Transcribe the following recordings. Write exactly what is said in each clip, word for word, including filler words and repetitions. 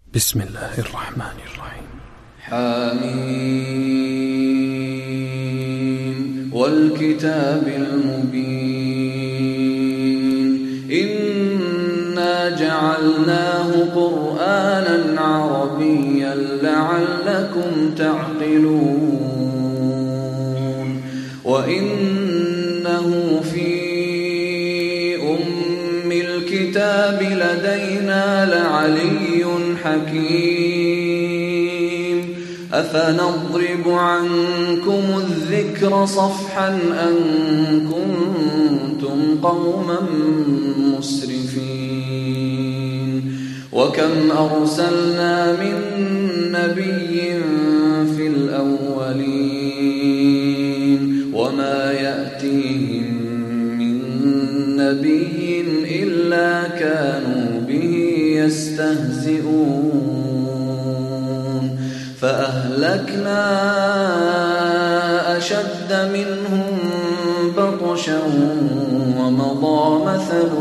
بسم الله الرحمن الرحيم. حميم والكتاب المبين إنا جعلناه قرآنا عربيا لعلكم تعقلون وإنه في أم الكتاب لدينا لعلي حكيم أفنضرب عنكم الذكر صفحا أن كنتم قوما مسرفين وكم أرسلنا من نبي في الأولين وما يأتيهم من نبي إلا كانوا به يستهزئون فأهلكنا أشد منهم بطشا ومضى مثل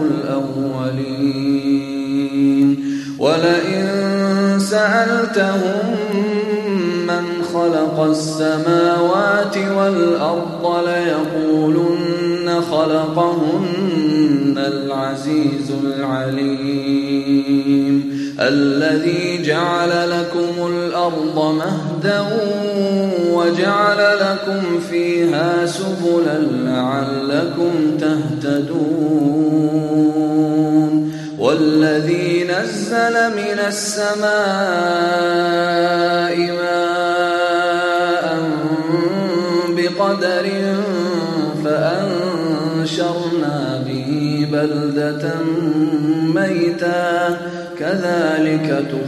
الأولين ولئن سألتهم من خلق السماوات والأرض ليقولن خلقهن العزيز العليم الذي جعل لكم الأرض مهدا وجعل لكم فيها سبلا لعلكم تهتدون والذي نزل من السماء ماء بقدر فأنشرنا به بلدة ميتا كذلك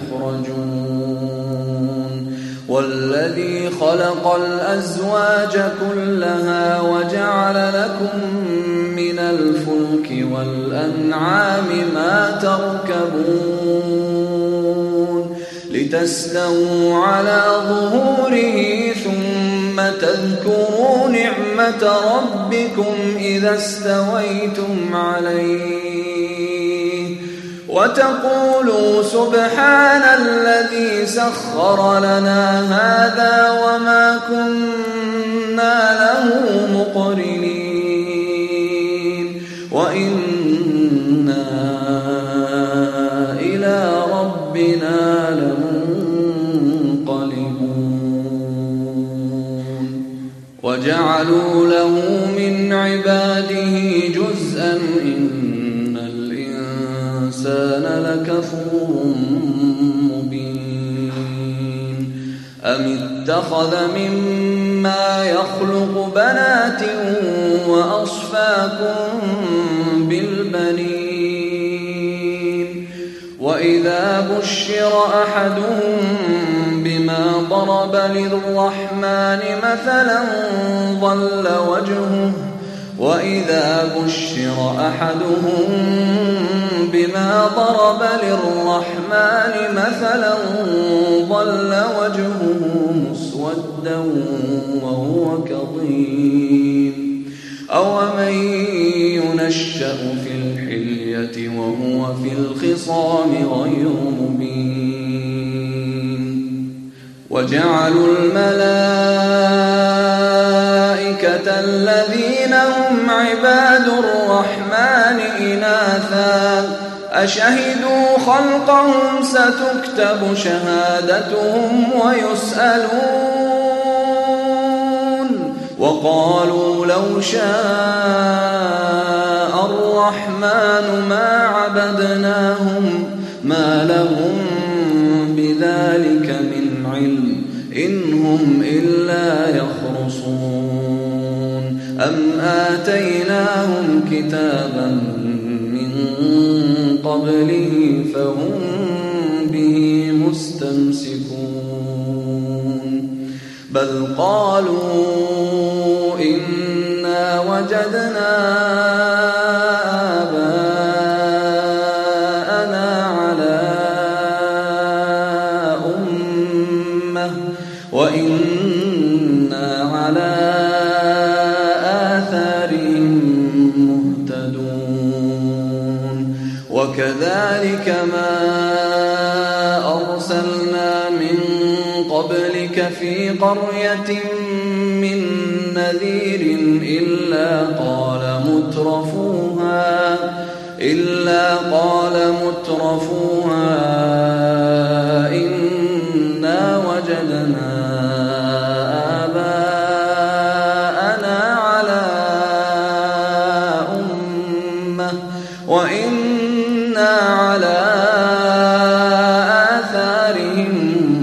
تخرجون والذي خلق الأزواج كلها وجعل لكم من الفلك والأنعام ما تركبون لتستووا على ظهوره ثم تذكروا نعمة ربكم إذا استويتم عليه وتقولوا سبحان الذي سخر لنا هذا وما كنا له مقرنين وإنا إلى ربنا لمنقلبون وجعلوا له من عباده جزءا إن الإنسان لكفور مبين أم اتخذ مما يخلق بنات وأصفاكم بالبنين وإذا بشر أحدهم بما ضرب للرحمن مثلا ظل وجهه وإذا بشر أحدهم بما ضرب للرحمن مثلا ظل وجهه مسودا وهو كظيم أومن ينشأ في الحلية وهو في الخصام غير مبين وجعلوا الملائكة الذين هم عباد الرحمن إناثا أشهدوا خلقهم ستكتب شهادتهم ويسألون وقالوا لو شاء الرحمن ما عبدناهم ما لهم بذلك من علم إن هم إلا يخرصون أم آتيناهم كتابا من قبله فهم به مستمسكون بل قالوا إنا وجدنا آباءنا على أمة وإنا على آثارهم مهتدون وكذلك كما أرسلنا من قبلك في قرية من نذير إلا قال مترفوها إلا قال مترفوها إنا وجدنا آباءنا على أمة وإنا على آثارهم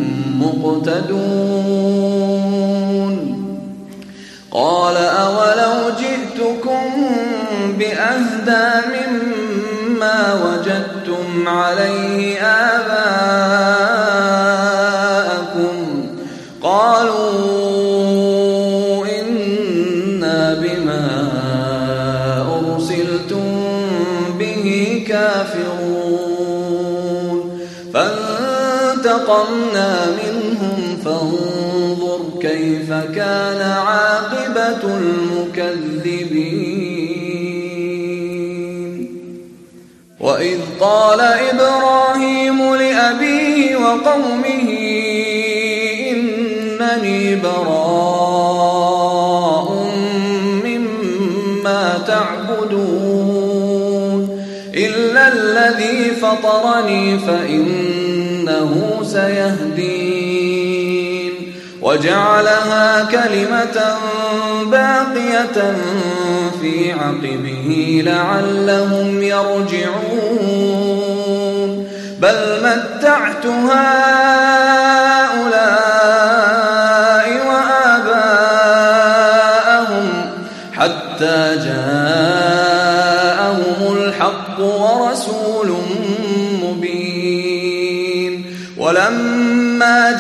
مقتدون قال أولو جئتكم بأهدى مما وجدتم عليه آباءكم قالوا إنا بما أرسلتم به كافرون فانتقمنا منهم فانظر كيف كان عاقبة المكذبين وإذ قال إبراهيم لأبيه وقومه إنني براء مما تعبدون إلا الذي فطرني فإنه سيهدين وجعلها كلمة باقية في عقبه لعلهم يرجعون بل متعت هؤلاء وآباءهم حتى جاءهم الحق ورسول مبين ولما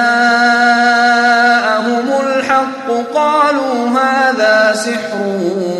جاءهم الحق قالوا هذا سحر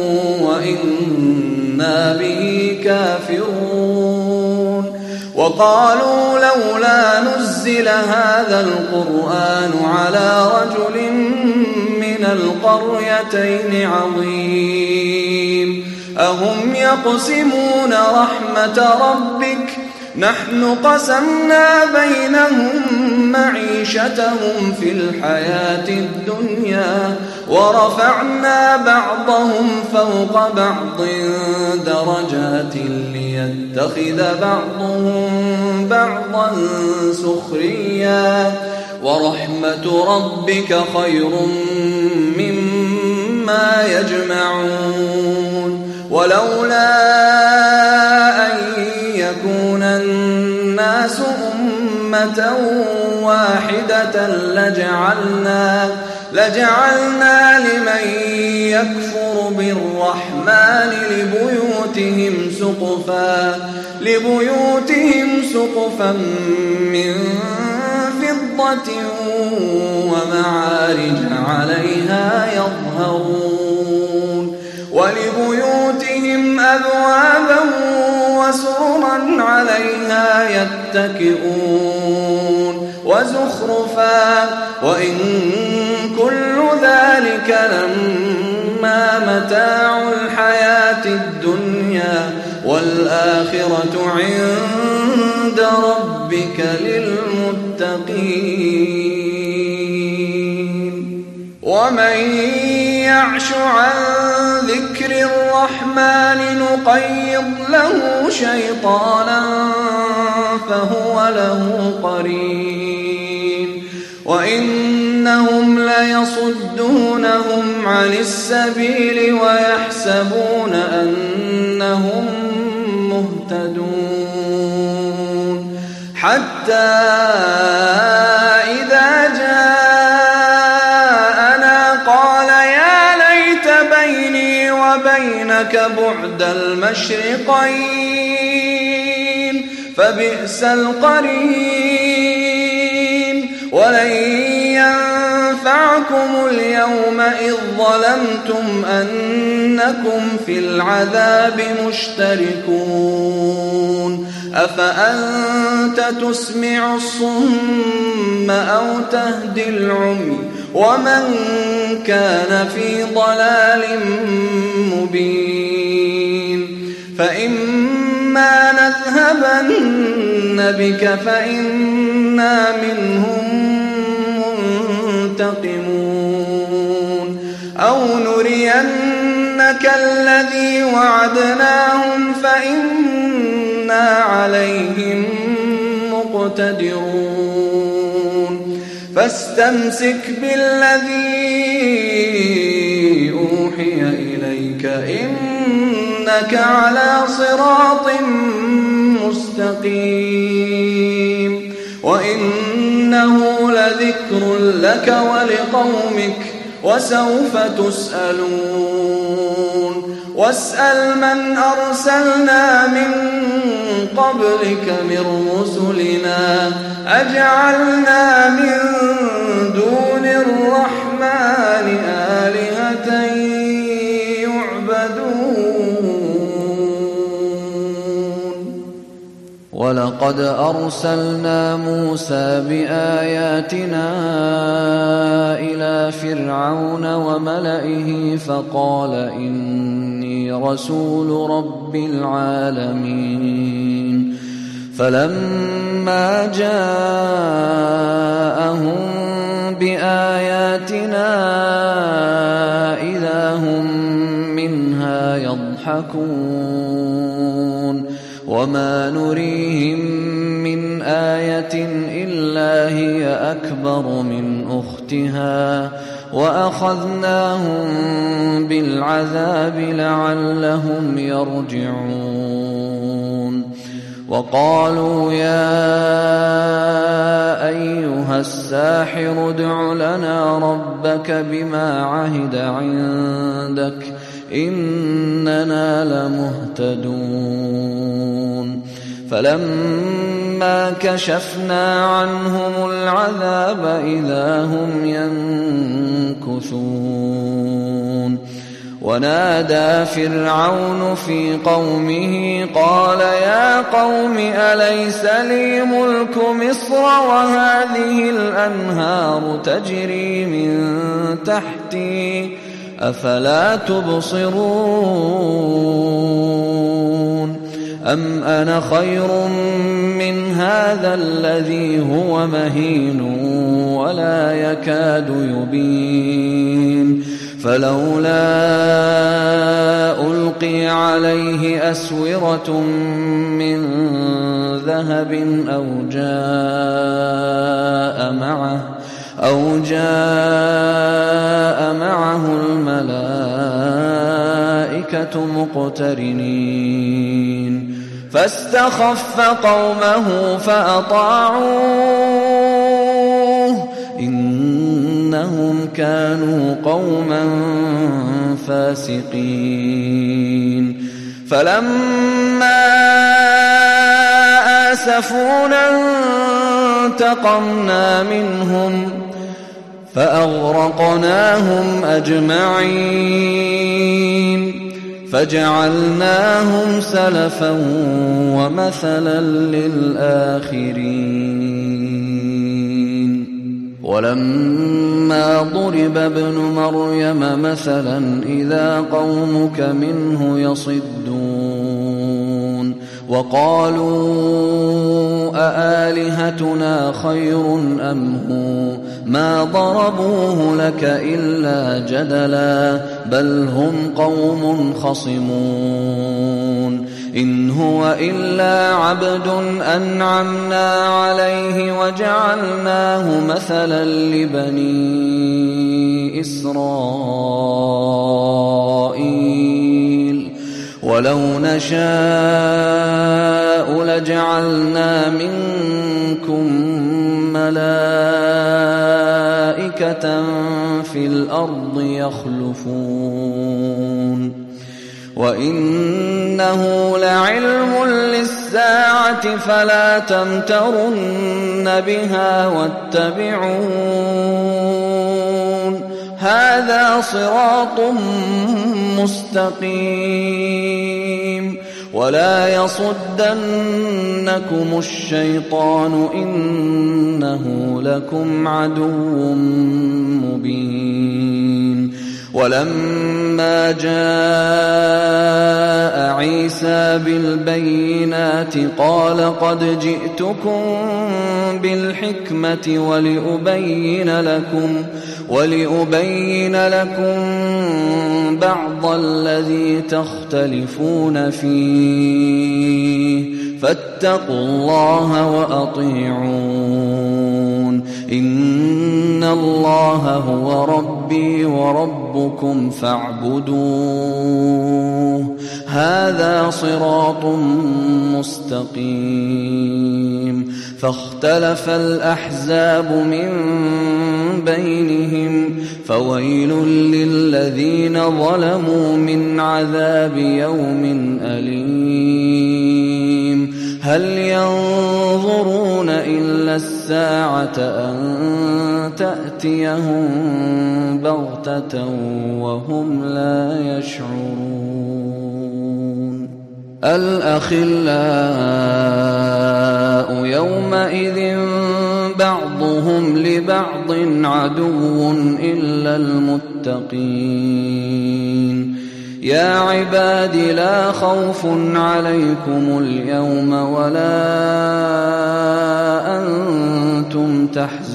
وإنا به كافرون وقالوا لولا نزل هذا القرآن على رجل من القريتين عظيم أهم يقسمون رحمة ربك نحن قسمنا بينهم معيشتهم في الحياة الدنيا ورفعنا بعضهم فوق بعض درجات ليتخذ بعضهم بعضا سخريا ورحمة ربك خير مما يجمعون ولولا أن يكون الناس أمة واحدة لجعلنا لجعلنا لمن يكفر بالرحمن لبيوتهم سقفا لبيوتهم سقفا من فضة ومعارج عليها يظهرون ولبيوتهم أبوابا وسررا عليها يتكئون وزخرفا وإن كل ذلك لما متاع الحياة الدنيا والآخرة عند ربك للمتقين ومن يعش عن ذكر الرحمن نقيض له شيطانا فهو له قرين وإنهم ليصدونهم عن السبيل ويحسبون أنهم مهتدون حتى إذا جاءنا قال يا ليت بيني وبينك بعد المشرقين فبئس القرين ولن ينفعكم اليوم إذ ظلمتم أنكم في العذاب مشتركون أفأنت تسمع الصم أو تهدي العمي ومن كان في ضلال مبين فإما نذهبن بك فإنا منهم منتقمون أو نرينك الذي وعدناهم فإنا عليهم مقتدرون فاستمسك بالذي أوحي إليك إنك على صراط مستقيم وإنه لذكر لك ولقومك وسوف تسألون واسأل من أرسلنا من قبلك من رسلنا أجعلنا من دون الرحمن آلهة يعبدون ولقد أرسلنا موسى بآياتنا إلى فرعون وملئه فقال إني رسول رب العالمين فلما جاءهم بآياتنا إذا هم منها يضحكون وما نريهم من آية إلا هي أكبر من أختها وأخذناهم بالعذاب لعلهم يرجعون وقالوا يا أيها الساحر ادع لنا ربك بما عهد عندك إننا لمهتدون فلما كشفنا عنهم العذاب إذا هم ينكثون ونادى فرعون في قومه قال يا قوم أليس لي ملك مصر وهذه الأنهار تجري من تحتي أفلا تبصرون أم أنا خير من هذا الذي هو مهين ولا يكاد يبين فلولا ألقي عليه أسورة من ذهب أو جاء معه أو جاء معه الملائكة مقترنين فاستخف قومه فأطاعوه إنهم كانوا قوما فاسقين فلما آسفونا انتقمنا منهم فأغرقناهم أجمعين فجعلناهم سلفا ومثلا للآخرين ولما ضرب ابن مريم مثلا إذا قومك منه يصدون وقالوا أآلهتنا خير أم هو ما ضربوه لك إلا جدلا بل هم قوم خصمون إن هو إلا عبد أنعمنا عليه وجعلناه مثلا لبني إسرائيل ولو نشاء لجعلنا منكم ملائكة في الأرض يخلفون وإنه لعلم للساعة فلا تمترن بها واتبعون هذا صراط مستقيم ولا يصدنكم الشيطان إنه لكم عدو مبين ولما جاء عيسى بالبينات قال قد جئتكم بالحكمة ولأبين لكم ولأبين لكم بعض الذي تختلفون فيه فاتقوا الله وأطيعون إن الله هو ربي وربكم فاعبدوه هذا صراط مستقيم فاختلف الأحزاب من بينهم فويل للذين ظلموا من عذاب يوم أليم هل ينظرون إلا الساعة أن تأتيهم بغتة وهم لا يشعرون الأخلاء يومئذ بعضهم لبعض عدو إلا المتقين يا عباد لا خوف عليكم اليوم ولا أنتم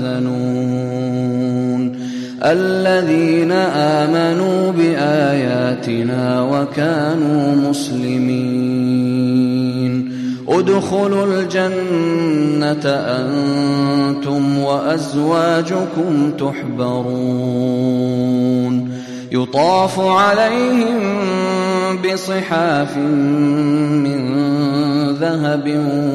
تحزنون الذين آمنوا بآياتنا وكانوا مسلمين ادخلوا الجنة أنتم وأزواجكم تحبرون يطاف عليهم بصحاف من ذهب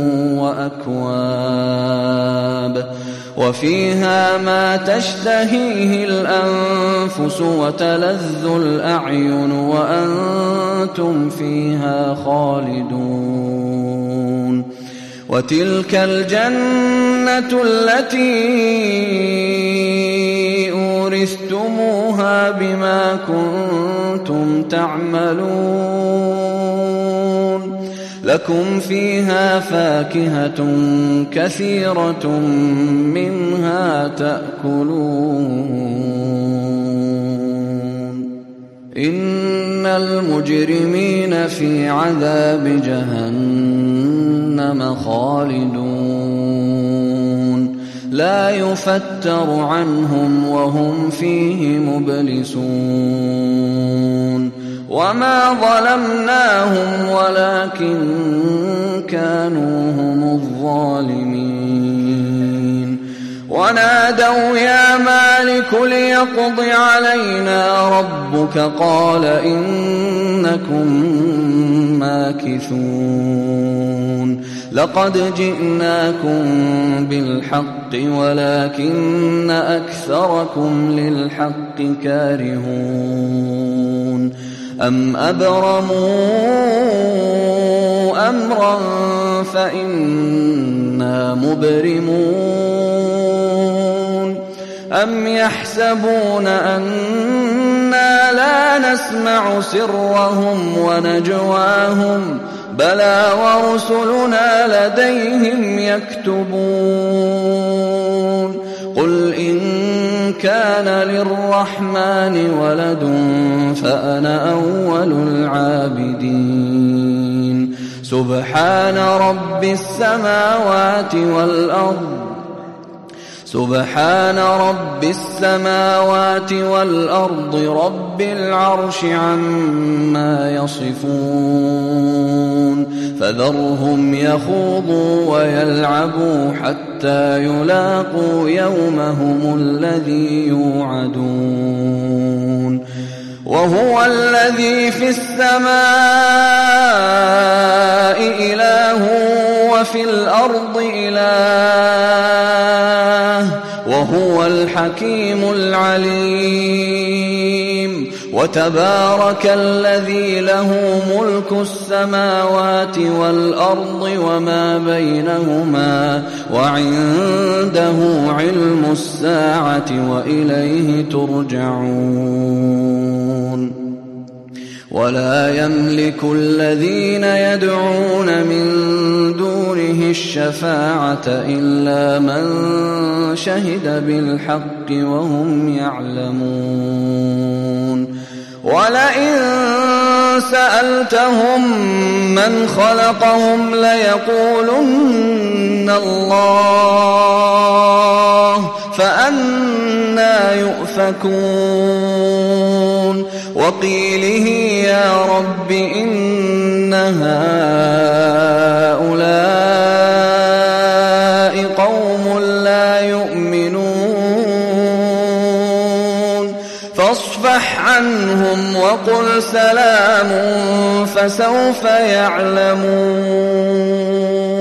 وأكواب وفيها ما تشتهيه الأنفس وتلذ الأعين وأنتم فيها خالدون وتلك الجنة التي أورثتموها بما كنتم تعملون لكم فيها فاكهة كثيرة منها تأكلون إن المجرمين في عذاب جهنم خالدون لا يفتر عنهم وهم فيه مبلسون وما ظلمناهم ولكن كانوا هم الظالمين ونادوا يا مالك ليقض علينا ربك قال إنكم ماكثون لقد جئناكم بالحق ولكن أكثركم للحق كارهون أم أبرموا أمرا فإنا مبرمون أم يحسبون أنا لا نسمع سرهم ونجواهم بلى ورسلنا لديهم يكتبون قل إن كان للرحمن ولد فأنا أول العابدين سبحان رب السماوات والأرض سبحان رب السماوات والأرض رب العرش عما يصفون فذرهم يخوضوا ويلعبوا حتى يلاقوا يومهم الذي يوعدون وهو الذي في السماء إله وفي الأرض إله وهو الحكيم العليم وتبارك الذي له ملك السماوات والأرض وما بينهما وعنده علم الساعة وإليه ترجعون ولا يملك الذين يدعون من دونه الشفاعة إلا من شهد بالحق وهم يعلمون ولئن سألتهم من خلقهم ليقولن الله فأنى يؤفكون وقيله يا رب إن هؤلاء قوم لا يؤمنون فاصفح عنهم وقل سلام فسوف يعلمون.